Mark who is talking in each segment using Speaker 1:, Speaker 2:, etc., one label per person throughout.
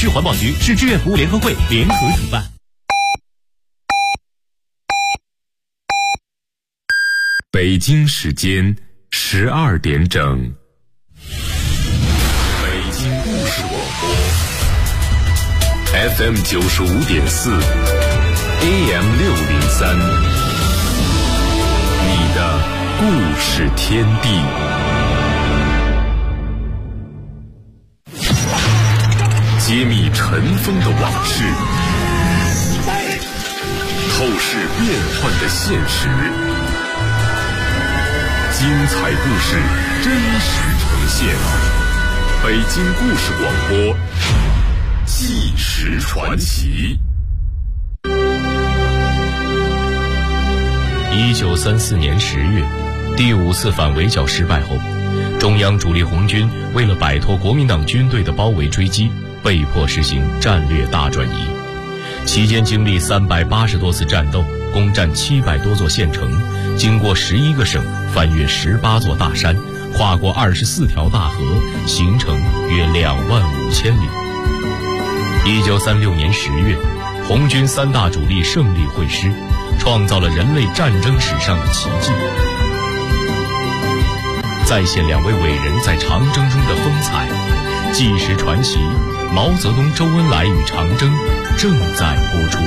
Speaker 1: 市环保局、市志愿服务联合会联合主办。
Speaker 2: 北京时间12点整。北京故事广播 FM 95.4 AM 603，你的故事天地。揭秘尘封的往事，透视变幻的现实，精彩故事真实呈现。北京故事广播，纪实传奇。
Speaker 3: 1934年10月，第5次反围剿失败后，中央主力红军为了摆脱国民党军队的包围追击，被迫实行战略大转移。期间经历380多次战斗，攻占700多座县城，经过11个省，翻越18座大山，跨过24条大河，行程约25000里。1936年10月，红军3大主力胜利会师，创造了人类战争史上的奇迹。再现2位伟人在长征中的风采，纪实传奇毛泽东、周恩来与长征正在播出。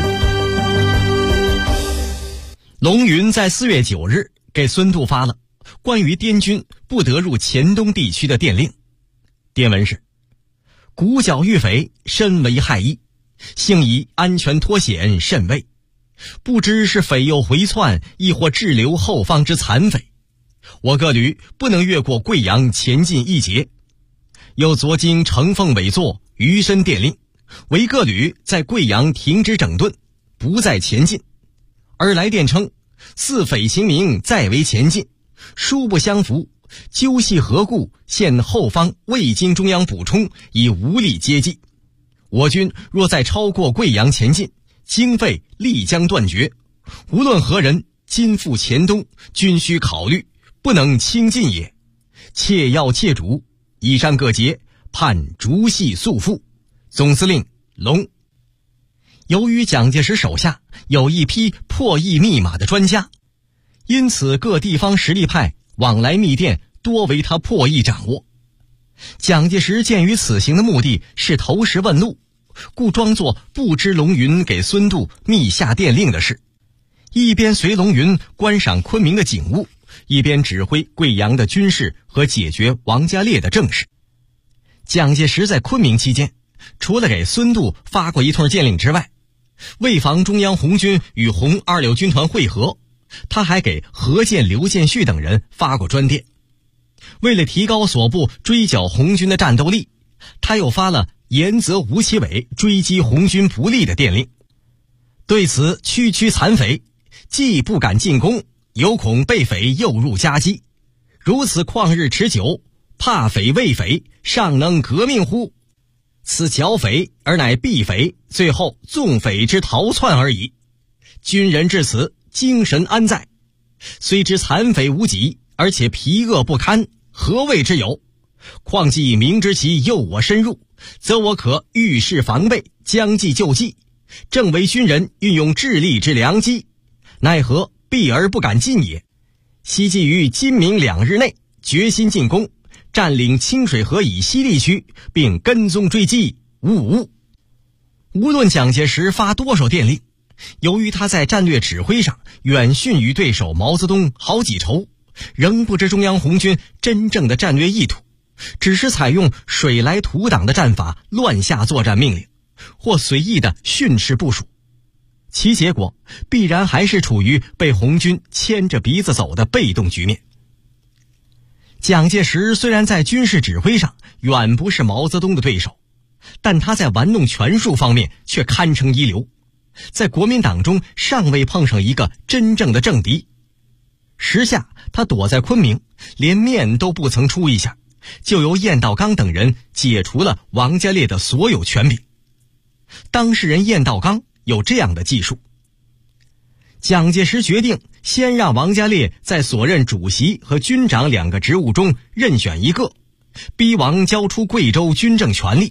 Speaker 4: 龙云在4月9日给孙度发了关于滇军不得入黔东地区的电令。电文是：鼓角遇匪，深为害意，幸以安全脱险，甚慰。不知是匪诱回窜，亦或滞留后方之残匪，我各旅不能越过贵阳前进一节。又昨经承奉委作余深电令，为各旅在贵阳停止整顿，不再前进。而来电称，似匪行名再为前进，殊不相符，究系何故？现后方未经中央补充，已无力接济。我军若再超过贵阳前进，经费立将断绝。无论何人今赴黔东，均需考虑，不能轻进也。切要切主。以上各节盼逐系速复。总司令龙。由于蒋介石手下有一批破译密码的专家，因此各地方实力派往来密电多为他破译掌握。蒋介石鉴于此行的目的是投石问路，故装作不知龙云给孙度密下电令的事，一边随龙云观赏昆明的景物，一边指挥贵阳的军事和解决王家烈的政事。蒋介石在昆明期间，除了给孙度发过一通电令之外，为防中央红军与红26军团会合，他还给何键、刘建绪等人发过专电。为了提高所部追剿红军的战斗力，他又发了严责吴奇伟追击红军不利的电令。对此区区残匪，既不敢进攻，有恐被匪诱入夹击，如此旷日持久，怕匪畏匪，尚能革命乎？此剿匪而乃避匪，最后纵匪之逃窜而已。军人至此，精神安在？虽知残匪无几，而且疲饿不堪，何谓之有？况既明知其诱我深入，则我可遇事防备，将计就计，正为军人运用智力之良机，奈何避而不敢进也。希冀于今明2日内决心进攻，占领清水河以西地区，并跟踪追击，无论蒋介石发多少电令，由于他在战略指挥上远逊于对手毛泽东好几筹，仍不知中央红军真正的战略意图，只是采用水来土挡的战法乱下作战命令，或随意的训斥部署，其结果必然还是处于被红军牵着鼻子走的被动局面。蒋介石虽然在军事指挥上远不是毛泽东的对手，但他在玩弄权术方面却堪称一流，在国民党中尚未碰上一个真正的政敌。时下他躲在昆明，连面都不曾出一下，就由晏道刚等人解除了王家烈的所有权柄。当事人晏道刚有这样的记述：蒋介石决定先让王家烈在所任主席和军长2个职务中任选一个，逼王交出贵州军政权力，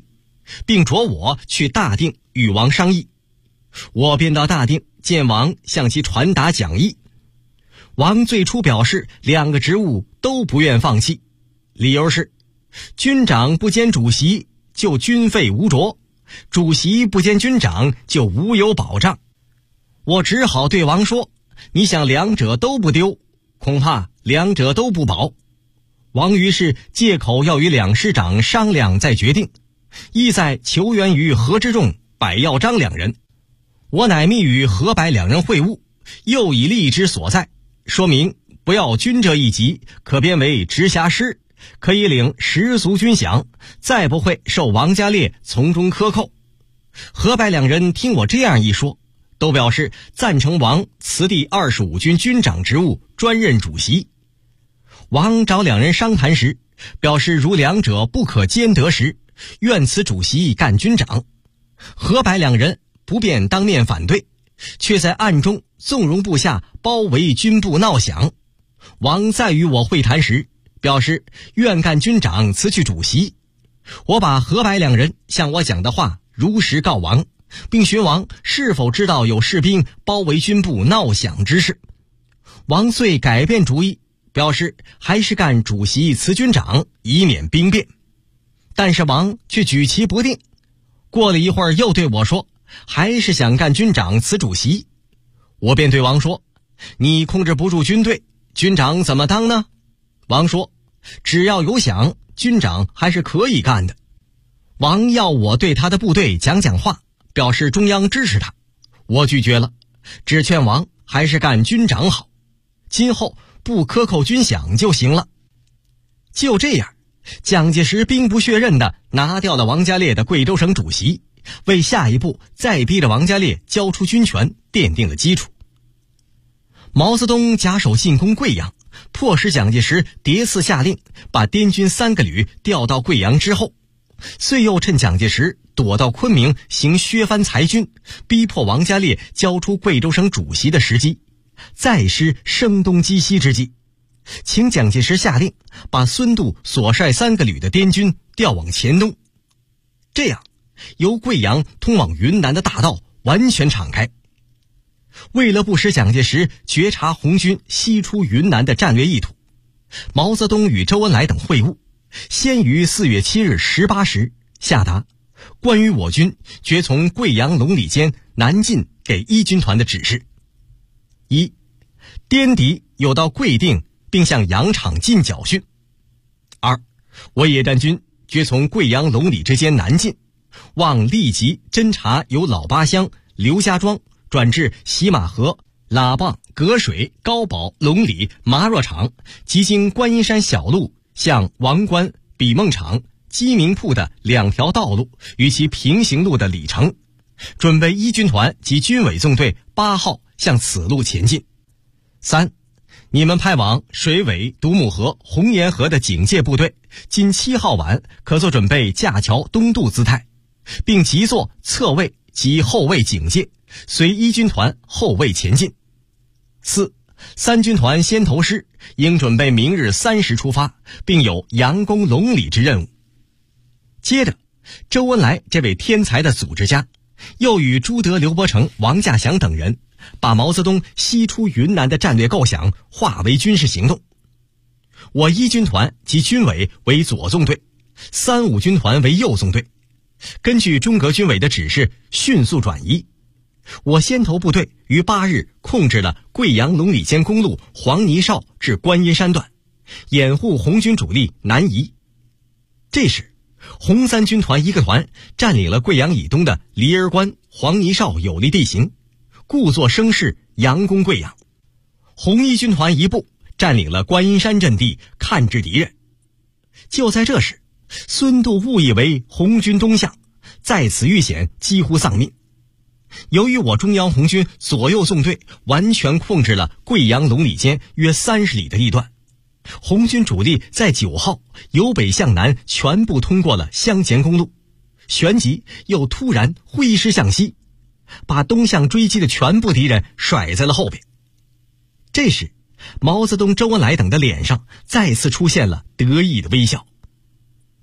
Speaker 4: 并着我去大定与王商议。我便到大定见王，向其传达讲议。王最初表示2个职务都不愿放弃，理由是军长不兼主席就军费无着，主席不兼军长就无有保障。我只好对王说，你想2者都不丢，恐怕2者都不保。王于是借口要与2师长商量再决定，意在求援于何之仲、柏耀章2人。我乃密与何柏2人会晤，又以利之所在，说明不要军这一级，可编为直辖师，可以领10俗军饷，再不会受王家烈从中克扣。何柏2人听我这样一说，都表示赞成王辞第25军军长职务，专任主席。王找2人商谈时，表示如2者不可兼得时，愿辞主席干军长。何柏2人不便当面反对，却在暗中纵容部下包围军部闹饷。王再与我会谈时，表示愿干军长，辞去主席。我把何柏2人向我讲的话如实告王，并询王是否知道有士兵包围军部闹饷之事。王遂改变主意，表示还是干主席辞军长，以免兵变。但是王却举棋不定，过了一会儿又对我说，还是想干军长辞主席。我便对王说，你控制不住军队，军长怎么当呢？王说，只要有饷，军长还是可以干的。王要我对他的部队讲讲话，表示中央支持他。我拒绝了，只劝王还是干军长好，今后不克扣军饷就行了。就这样，蒋介石兵不血刃地拿掉了王家烈的贵州省主席，为下一步再逼着王家烈交出军权奠定了基础。毛泽东假手进攻贵阳，迫使蒋介石迭次下令把滇军3个旅调到贵阳之后，遂又趁蒋介石躲到昆明行削藩裁军，逼迫王家烈交出贵州省主席的时机，再施声东击西之计，请蒋介石下令把孙度所率3个旅的滇军调往黔东。这样，由贵阳通往云南的大道完全敞开。为了不使蒋介石觉察红军西出云南的战略意图，毛泽东与周恩来等会晤，先于4月7日18时下达关于我军决从贵阳龙里间南进给1军团的指示：一、滇敌有到贵定并向羊场进剿训；二、我野战军决从贵阳龙里之间南进，望立即侦察由老八乡、刘家庄转至喜马河、喇棒、隔水、高堡、龙里、麻若场，即经观音山小路向王关、比孟场、鸡鸣铺的2条道路与其平行路的里程，准备1军团及军委纵队8号向此路前进。3、你们派往水尾、独木河、红岩河的警戒部队，今7号晚可做准备架桥东渡姿态，并即做侧卫及后卫警戒，随1军团后卫前进。4、3军团先头师应准备明日3时出发，并有佯攻龙里之任务。接着，周恩来这位天才的组织家，又与朱德、刘伯承、王稼祥等人，把毛泽东西出云南的战略构想化为军事行动。我1军团及军委为左纵队，3、5军团为右纵队，根据中革军委的指示迅速转移。我先头部队于8日控制了贵阳龙里间公路黄泥哨至观音山段，掩护红军主力南移。这时，红3军团1个团占领了贵阳以东的梨儿关、黄泥哨有利地形，故作声势佯攻贵阳。红1军团1部占领了观音山阵地，看制敌人。就在这时，孙度误以为红军东向，在此遇险，几乎丧命。由于我中央红军左右纵队完全控制了贵阳龙里间约30里的地段，红军主力在9号由北向南全部通过了湘黔公路，旋即又突然挥师向西，把东向追击的全部敌人甩在了后边。这时，毛泽东、周恩来等的脸上再次出现了得意的微笑。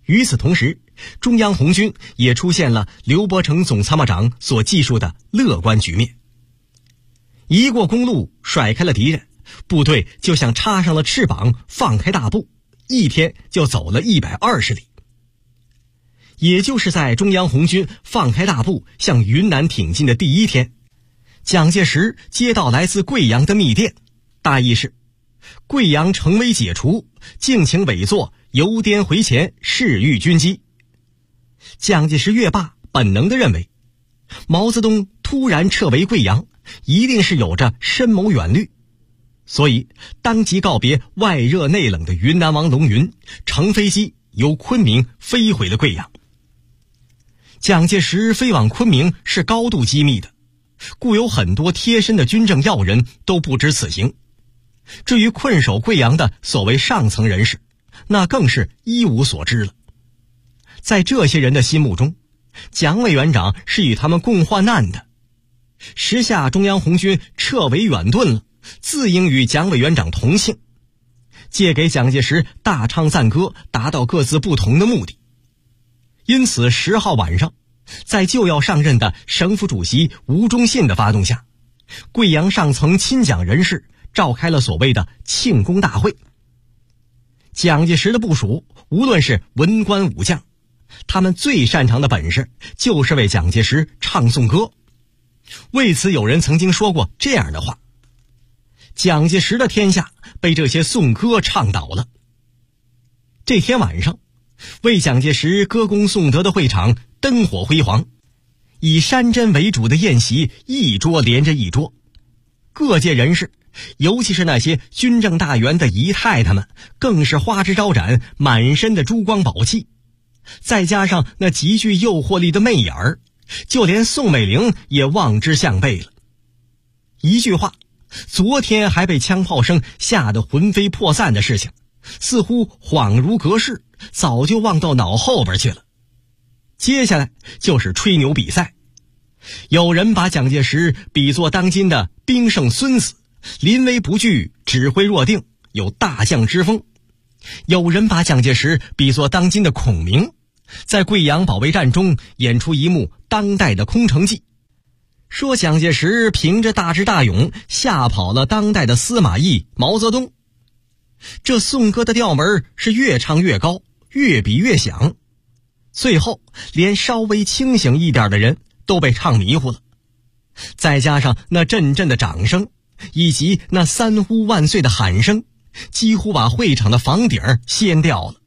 Speaker 4: 与此同时，中央红军也出现了刘伯承总参谋长所记述的乐观局面。一过公路，甩开了敌人，部队就像插上了翅膀，放开大步，一天就走了120里。也就是在中央红军放开大步向云南挺进的第一天，蒋介石接到来自贵阳的密电，大意是贵阳城危解除，敬请委座由滇回前，誓谕军机。蒋介石阅罢，本能地认为毛泽东突然撤围贵阳，一定是有着深谋远虑，所以当即告别外热内冷的云南王龙云，乘飞机由昆明飞回了贵阳。蒋介石飞往昆明是高度机密的，故有很多贴身的军政要人都不知此行。至于困守贵阳的所谓上层人士，那更是一无所知了。在这些人的心目中，蒋委员长是与他们共患难的，时下中央红军撤围远遁了，自应与蒋委员长同庆，借给蒋介石大唱赞歌，达到各自不同的目的。因此10号晚上，在就要上任的省府主席吴忠信的发动下，贵阳上层亲蒋人士召开了所谓的庆功大会。蒋介石的部属无论是文官武将，他们最擅长的本事就是为蒋介石唱颂歌。为此有人曾经说过这样的话：蒋介石的天下被这些颂歌倡导了。这天晚上，为蒋介石歌功颂德的会场灯火辉煌，以山珍为主的宴席一桌连着一桌，各界人士，尤其是那些军政大员的姨太太们，更是花枝招展，满身的珠光宝气，再加上那极具诱惑力的媚眼儿，就连宋美龄也望之项背了。一句话，昨天还被枪炮声吓得魂飞魄散的事情，似乎恍如隔世，早就忘到脑后边去了。接下来就是吹牛比赛，有人把蒋介石比作当今的兵圣孙子，临危不惧，指挥若定，有大将之风。有人把蒋介石比作当今的孔明，在贵阳保卫战中演出一幕当代的空城计，说蒋介石凭着大智大勇吓跑了当代的司马懿、毛泽东。这颂歌的调门是越唱越高，越比越响，最后连稍微清醒一点的人都被唱迷糊了。再加上那阵阵的掌声，以及那三呼万岁的喊声，几乎把会场的房顶掀掉了。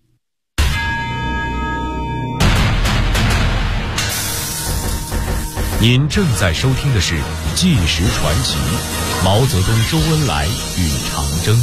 Speaker 3: 您正在收听的是《纪实传奇》，毛泽东、周恩来与长征。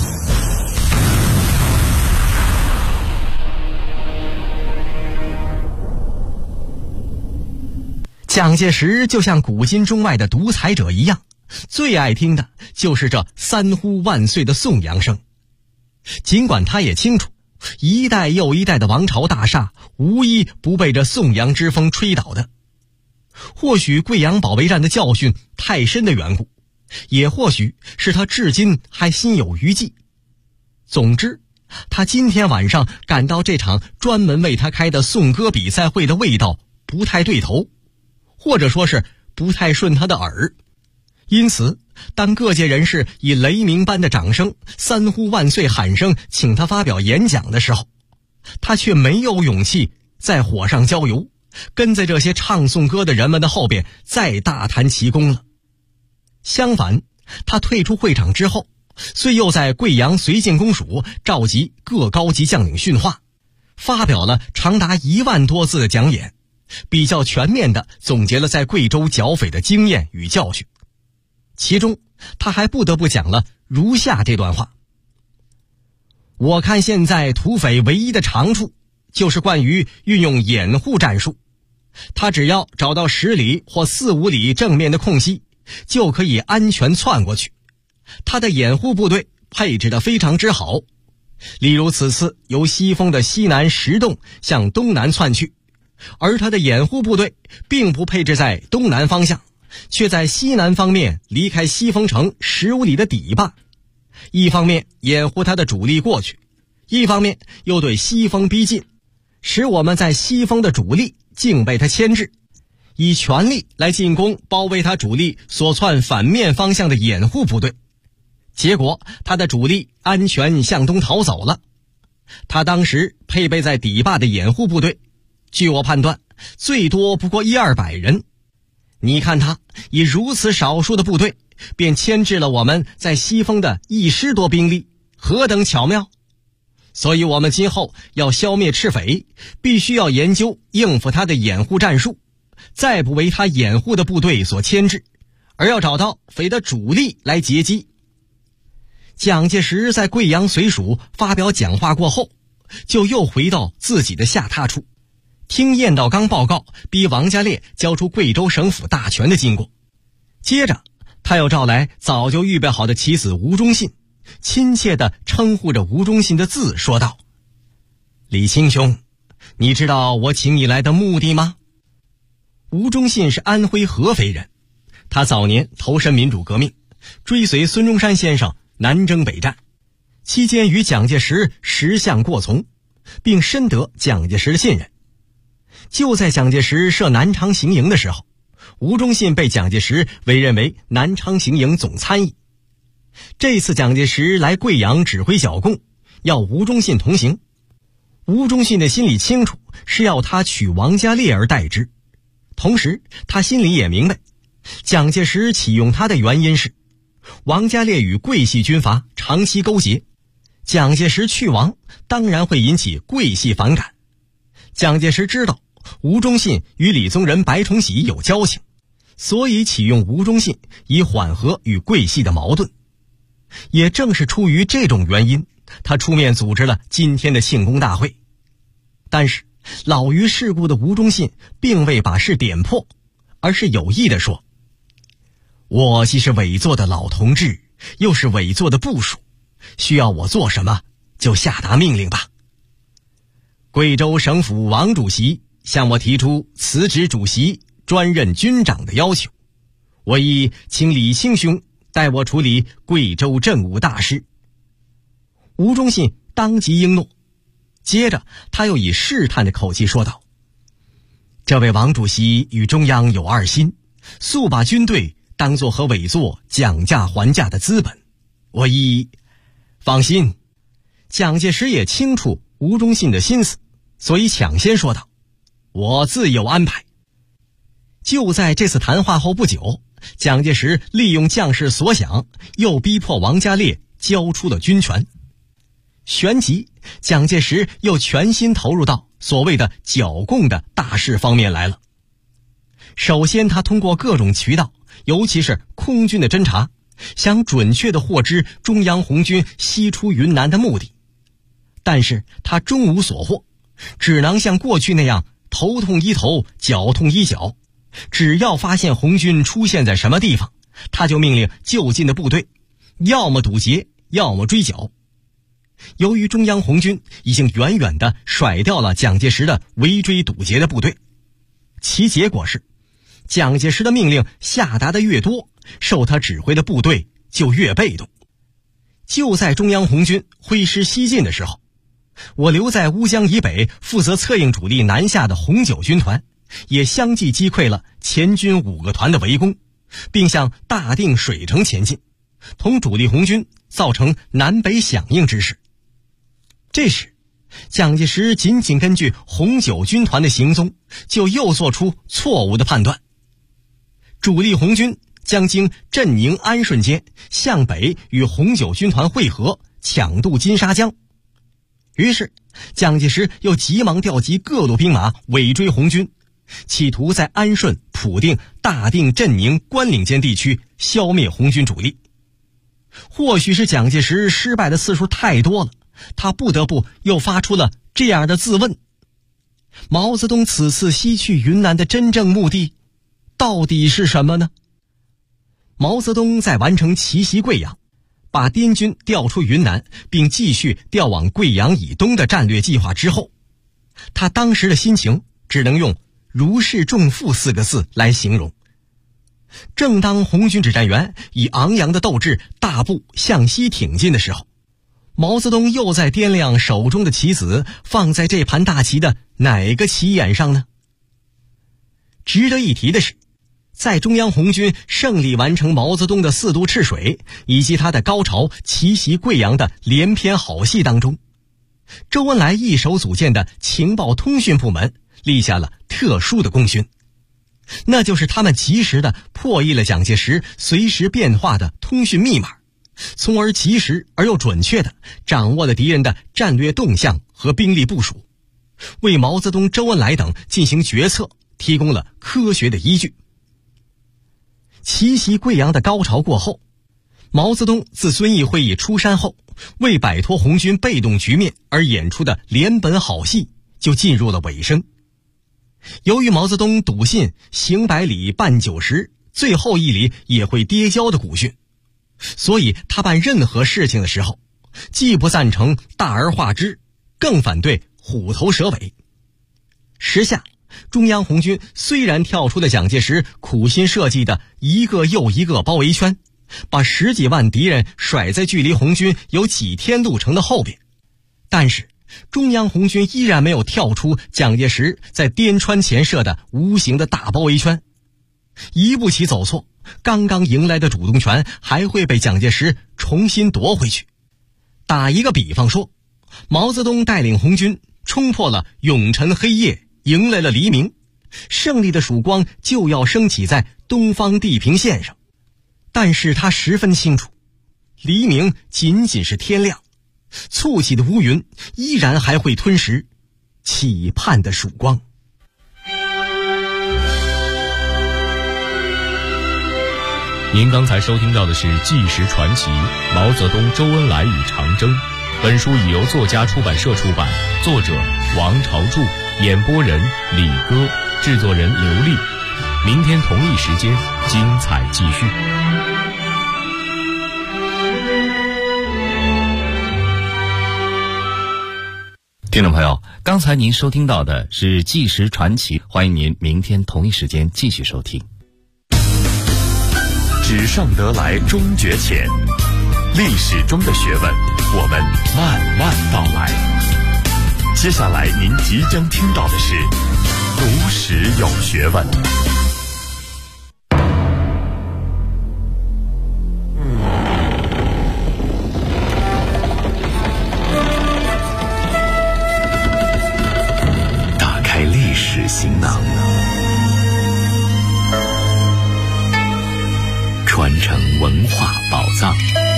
Speaker 4: 蒋介石就像古今中外的独裁者一样，最爱听的就是这三呼万岁的颂扬声。尽管他也清楚，一代又一代的王朝大厦无一不被这颂扬之风吹倒的。或许贵阳保卫战的教训太深的缘故，也或许是他至今还心有余悸。总之，他今天晚上感到这场专门为他开的颂歌比赛会的味道不太对头，或者说是不太顺他的耳。因此，当各界人士以雷鸣般的掌声、三呼万岁喊声请他发表演讲的时候，他却没有勇气再火上浇油，跟在这些唱颂歌的人们的后边再大谈奇功了。相反，他退出会场之后，虽又在贵阳绥靖公署召集各高级将领训话，发表了长达1万多字的讲演，比较全面地总结了在贵州剿匪的经验与教训。其中他还不得不讲了如下这段话：我看现在土匪唯一的长处就是关于运用掩护战术，他只要找到10里或4、5里正面的空隙，就可以安全窜过去。他的掩护部队配置得非常之好，例如此次由西风的西南10洞向东南窜去，而他的掩护部队并不配置在东南方向，却在西南方面离开西风城15里的底坝，一方面掩护他的主力过去，一方面又对西风逼近， 使我们在西风的主力竟被他牵制，以全力来进攻包围他主力所窜反面方向的掩护部队。结果他的主力安全向东逃走了。他当时配备在底坝的掩护部队，据我判断最多不过100-200人。你看他以如此少数的部队便牵制了我们在西风的10多兵力，何等巧妙！所以我们今后要消灭赤匪，必须要研究应付他的掩护战术，再不为他掩护的部队所牵制，而要找到匪的主力来截击。蒋介石在贵阳绥署发表讲话过后，就又回到自己的下榻处，听晏道刚报告逼王家烈交出贵州省府大权的经过。接着他又召来早就预备好的其子吴忠信，亲切地称呼着吴忠信的字，说道：李清兄，你知道我请你来的目的吗？吴忠信是安徽合肥人，他早年投身民主革命，追随孙中山先生南征北战，期间与蒋介石识相过从，并深得蒋介石的信任。就在蒋介石设南昌行营的时候，吴忠信被蒋介石委任为南昌行营总参议。这次蒋介石来贵阳指挥剿共，要吴忠信同行。吴忠信的心里清楚，是要他取王家烈而代之，同时他心里也明白，蒋介石启用他的原因是王家烈与桂系军阀长期勾结，蒋介石去王当然会引起桂系反感。蒋介石知道吴忠信与李宗仁、白崇禧有交情，所以启用吴忠信以缓和与桂系的矛盾。也正是出于这种原因，他出面组织了今天的庆功大会。但是老于世故的吴忠信并未把事点破，而是有意地说：我既是委座的老同志，又是委座的部属，需要我做什么就下达命令吧。贵州省府王主席向我提出辞职主席，专任军长的要求，我已请李清兄代我处理贵州政务大事。吴忠信当即应诺，接着他又以试探的口气说道：这位王主席与中央有二心，素把军队当作和委座讲价还价的资本，我已放心。蒋介石也清楚吴忠信的心思，所以抢先说道：我自有安排。就在这次谈话后不久，蒋介石利用将士所想，又逼迫王家烈交出了军权。旋即蒋介石又全心投入到所谓的剿共的大事方面来了。首先他通过各种渠道，尤其是空军的侦察，想准确地获知中央红军西出云南的目的。但是他终无所获，只能像过去那样头痛医头，脚痛医脚。只要发现红军出现在什么地方，他就命令就近的部队要么堵截，要么追剿。由于中央红军已经远远地甩掉了蒋介石的围追堵截的部队，其结果是蒋介石的命令下达的越多，受他指挥的部队就越被动。就在中央红军挥师西进的时候，我留在乌江以北负责策应主力南下的红九军团也相继击溃了前军5个团的围攻，并向大定水城前进，同主力红军造成南北响应之势。这时蒋介石仅仅根据红九军团的行踪，就又做出错误的判断。主力红军将经镇宁、安顺间向北与红九军团会合，抢渡金沙江。于是蒋介石又急忙调集各路兵马尾追红军，企图在安顺、普定、大定、镇宁、关岭间地区消灭红军主力。或许是蒋介石失败的次数太多了，他不得不又发出了这样的自问：毛泽东此次西去云南的真正目的到底是什么呢？毛泽东在完成奇袭贵阳，把滇军调出云南，并继续调往贵阳以东的战略计划之后，他当时的心情只能用如释重负4个字来形容。正当红军指战员以昂扬的斗志大步向西挺进的时候， 毛泽东又在掂量手中的棋子放在这盘大棋的哪个棋眼上呢？值得一提的是，在中央红军胜利完成毛泽东的4渡赤水以及他的高潮奇袭贵阳的连篇好戏当中，周恩来一手组建的情报通讯部门立下了特殊的功勋，那就是他们及时地破译了蒋介石随时变化的通讯密码，从而及时而又准确地掌握了敌人的战略动向和兵力部署，为毛泽东、周恩来等进行决策提供了科学的依据。奇袭贵阳的高潮过后，毛泽东自遵义会议出山后，为摆脱红军被动局面而演出的连本好戏就进入了尾声。由于毛泽东笃信行百里半九十，最后一里也会跌跤的古训，所以他办任何事情的时候，既不赞成大而化之，更反对虎头蛇尾。时下中央红军虽然跳出了蒋介石苦心设计的一个又一个包围圈，把10几万敌人甩在距离红军有几天路程的后边，但是中央红军依然没有跳出蒋介石在滇川前设的无形的大包围圈。一步棋走错，刚刚迎来的主动权还会被蒋介石重新夺回去。打一个比方说，毛泽东带领红军冲破了永沉黑夜，迎来了黎明，胜利的曙光就要升起在东方地平线上。但是他十分清楚，黎明仅仅是天亮，簇起的乌云依然还会吞噬期盼的曙光。
Speaker 3: 您刚才收听到的是《纪实传奇：毛泽东、周恩来与长征》。本书已由作家出版社出版，作者王朝柱，演播人李戈，制作人刘丽。明天同一时间，精彩继续。
Speaker 5: 听众朋友，刚才您收听到的是《纪实传奇》，欢迎您明天同一时间继续收听。
Speaker 2: 纸上得来终觉浅，历史中的学问，我们慢慢道来。接下来您即将听到的是读史有学问。打开历史行囊，传承文化宝藏。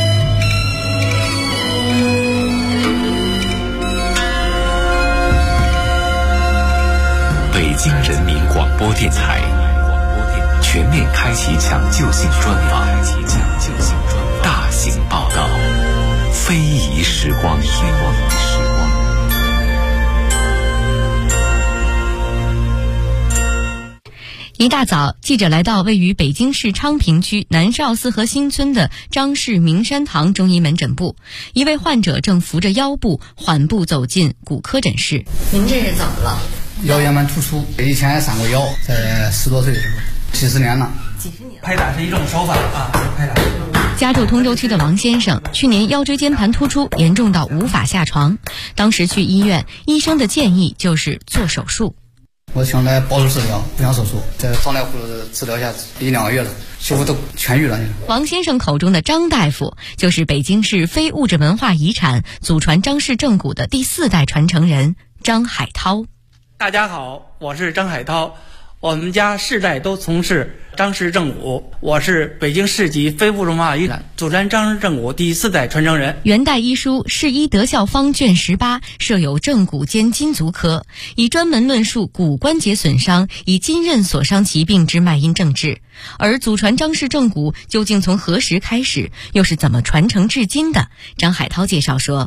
Speaker 2: 北京人民广播电台全面开启抢救性专访，大型报道，非遗时光。
Speaker 6: 一大早，记者来到位于北京市昌平区南邵四合新村的张氏明山堂中医门诊部，一位患者正扶着腰部缓步走进骨科诊室。您这是怎么了？
Speaker 7: 腰间盘突出，以前上过腰，在10多岁的时候，几十年了。
Speaker 8: 拍打是一种手法啊，拍打。
Speaker 6: 家住通州区的王先生，去年腰椎间盘突出严重到无法下床，当时去医院，医生的建议就是做手术。
Speaker 7: 我想来保守治疗，不想手术，在张大夫治疗下1、2个月了，几乎都痊愈了。
Speaker 6: 王先生口中的张大夫，就是北京市非物质文化遗产祖传张氏正骨的第4代传承人张海涛。
Speaker 8: 大家好，我是张海涛，我们家世代都从事张氏正骨，我是北京市级非物质文化遗产祖传张氏正骨第4代传承人。
Speaker 6: 元代医书《世医德效方》卷18设有正骨兼筋足科，以专门论述骨关节损伤以筋韧所伤疾病之脉因症治。而祖传张氏正骨究竟从何时开始，又是怎么传承至今的？张海涛介绍说，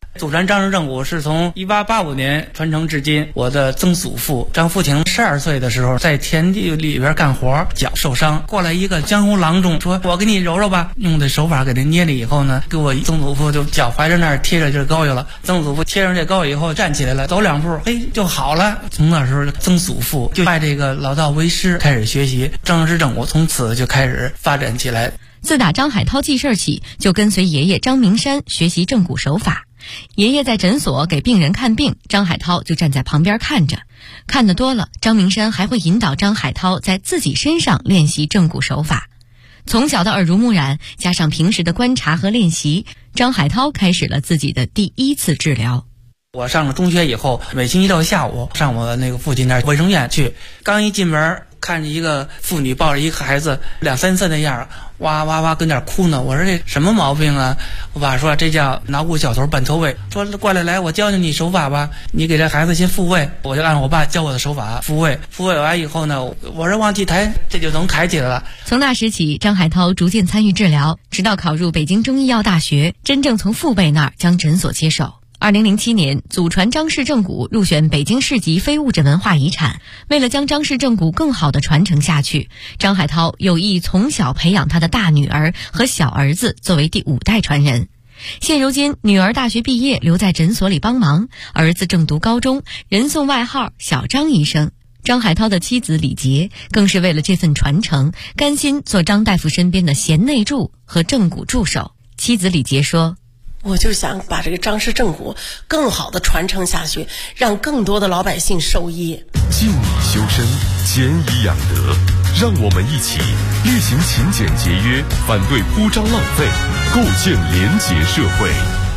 Speaker 8: 祖传张氏正骨是从1885年传承至今。我的曾祖父张福亭12岁的时候，在田地里边干活，脚受伤，过来一个江湖郎中，说我给你揉揉吧，用的手法给他捏了以后呢，给我曾祖父就脚踝着那儿贴着这膏药了。曾祖父贴上这膏以后站起来了，走2步，就好了。从那时候曾祖父就拜这个老道为师，开始学习张氏正骨，从此就开始发展起来。
Speaker 6: 自打张海涛记事起，就跟随爷爷张明山学习正骨手法。爷爷在诊所给病人看病，张海涛就站在旁边看着。看得多了，张明山还会引导张海涛在自己身上练习正骨手法。从小的耳濡目染，加上平时的观察和练习，张海涛开始了自己的第一次治疗。
Speaker 8: 我上了中学以后，每星期六下午上我那个父亲那儿卫生院去，刚一进门看着一个妇女抱着一个孩子2、3岁的样，哇哇哇跟那儿哭呢。我说这什么毛病啊？我爸说这叫脑骨小头半脱位，说过来我教教你手法吧，你给这孩子先复位。我就按我爸教我的手法复位完以后呢，我说往起抬，这就能抬起来了。
Speaker 6: 从那时起，张海涛逐渐参与治疗，直到考入北京中医药大学，真正从父辈那儿将诊所接手。2007年，祖传张氏正骨入选北京市级非物质文化遗产。为了将张氏正骨更好地传承下去，张海涛有意从小培养他的大女儿和小儿子作为第5代传人。现如今，女儿大学毕业留在诊所里帮忙，儿子正读高中，人送外号小张医生。张海涛的妻子李杰更是为了这份传承，甘心做张大夫身边的贤内助和正骨助手。妻子李杰说，
Speaker 9: 我就想把这个张氏正骨更好的传承下去，让更多的老百姓受益。
Speaker 2: 敬以修身，俭以养德，让我们一起厉行勤俭节约，反对铺张浪费，构建廉洁社会。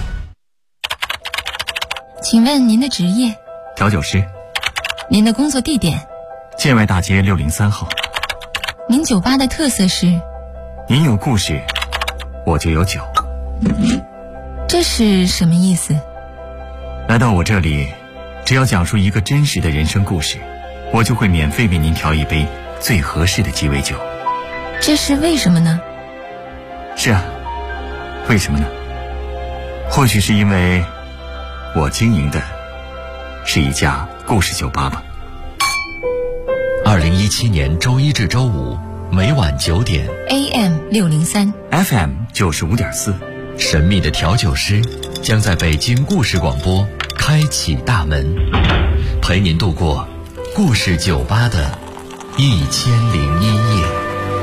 Speaker 10: 请问您的职业？
Speaker 11: 调酒师。
Speaker 10: 您的工作地点？
Speaker 11: 建外大街603号。
Speaker 10: 您酒吧的特色是？
Speaker 11: 您有故事，我就有酒。
Speaker 10: 这是什么意思？
Speaker 11: 来到我这里，只要讲述一个真实的人生故事，我就会免费为您调一杯最合适的鸡尾酒。
Speaker 10: 这是为什么呢？
Speaker 11: 是啊，为什么呢？或许是因为我经营的是一家故事酒吧吧。
Speaker 3: 2017年周一至周五每晚9点
Speaker 10: AM 603
Speaker 11: FM 95.4，
Speaker 3: 神秘的调酒师将在北京故事广播开启大门，陪您度过故事酒吧的1001夜。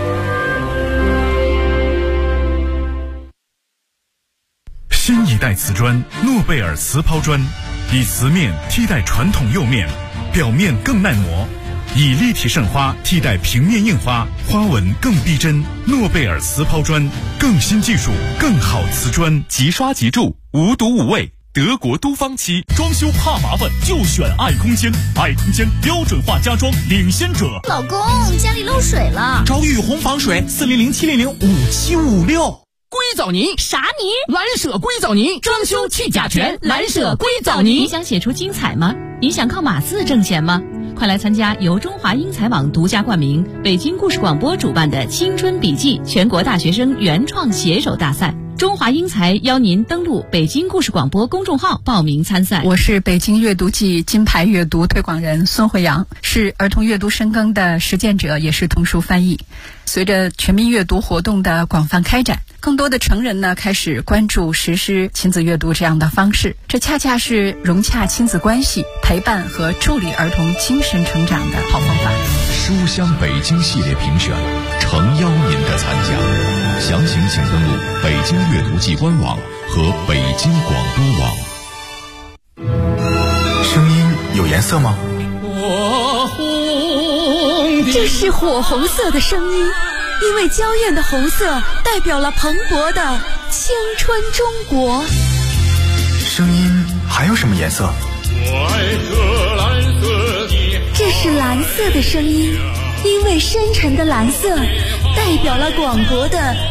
Speaker 12: 新一代瓷砖诺贝尔瓷抛砖，以瓷面替代传统釉面，表面更耐磨，以立体渗花替代平面印花，花纹更逼真。诺贝尔瓷抛砖，更新技术，更好瓷砖，即刷即住，无毒无味。德国都方漆，装修怕麻烦就选爱空间，爱空间标准化家装领先者。
Speaker 13: 老公，家里漏水了，
Speaker 1: 找雨虹防水，400-700-5756。
Speaker 14: 硅藻泥？
Speaker 13: 啥泥？
Speaker 14: 蓝舍硅藻泥，装修去甲醛，蓝舍硅藻泥。
Speaker 15: 你想写出精彩吗？你想靠码字挣钱吗？快来参加由中华英才网独家冠名、北京故事广播主办的青春笔记全国大学生原创写手大赛。中华英才邀您登录北京故事广播公众号报名参赛。
Speaker 16: 我是北京阅读季金牌阅读推广人孙慧阳，是儿童阅读深耕的实践者，也是童书翻译。随着全民阅读活动的广泛开展，更多的成人呢开始关注实施亲子阅读这样的方式，这恰恰是融洽亲子关系、陪伴和助力儿童精神成长的好方法。
Speaker 2: 书香北京系列评选，诚邀您的参加。详情请登录北京阅读季官网和北京广播网。
Speaker 17: 声音有颜色吗？
Speaker 18: 这是火红色的声音，因为娇艳的红色代表了蓬勃的青春中国。
Speaker 17: 声音还有什么颜色？
Speaker 18: 这是蓝色的声音，因为深沉的蓝色代表了广博的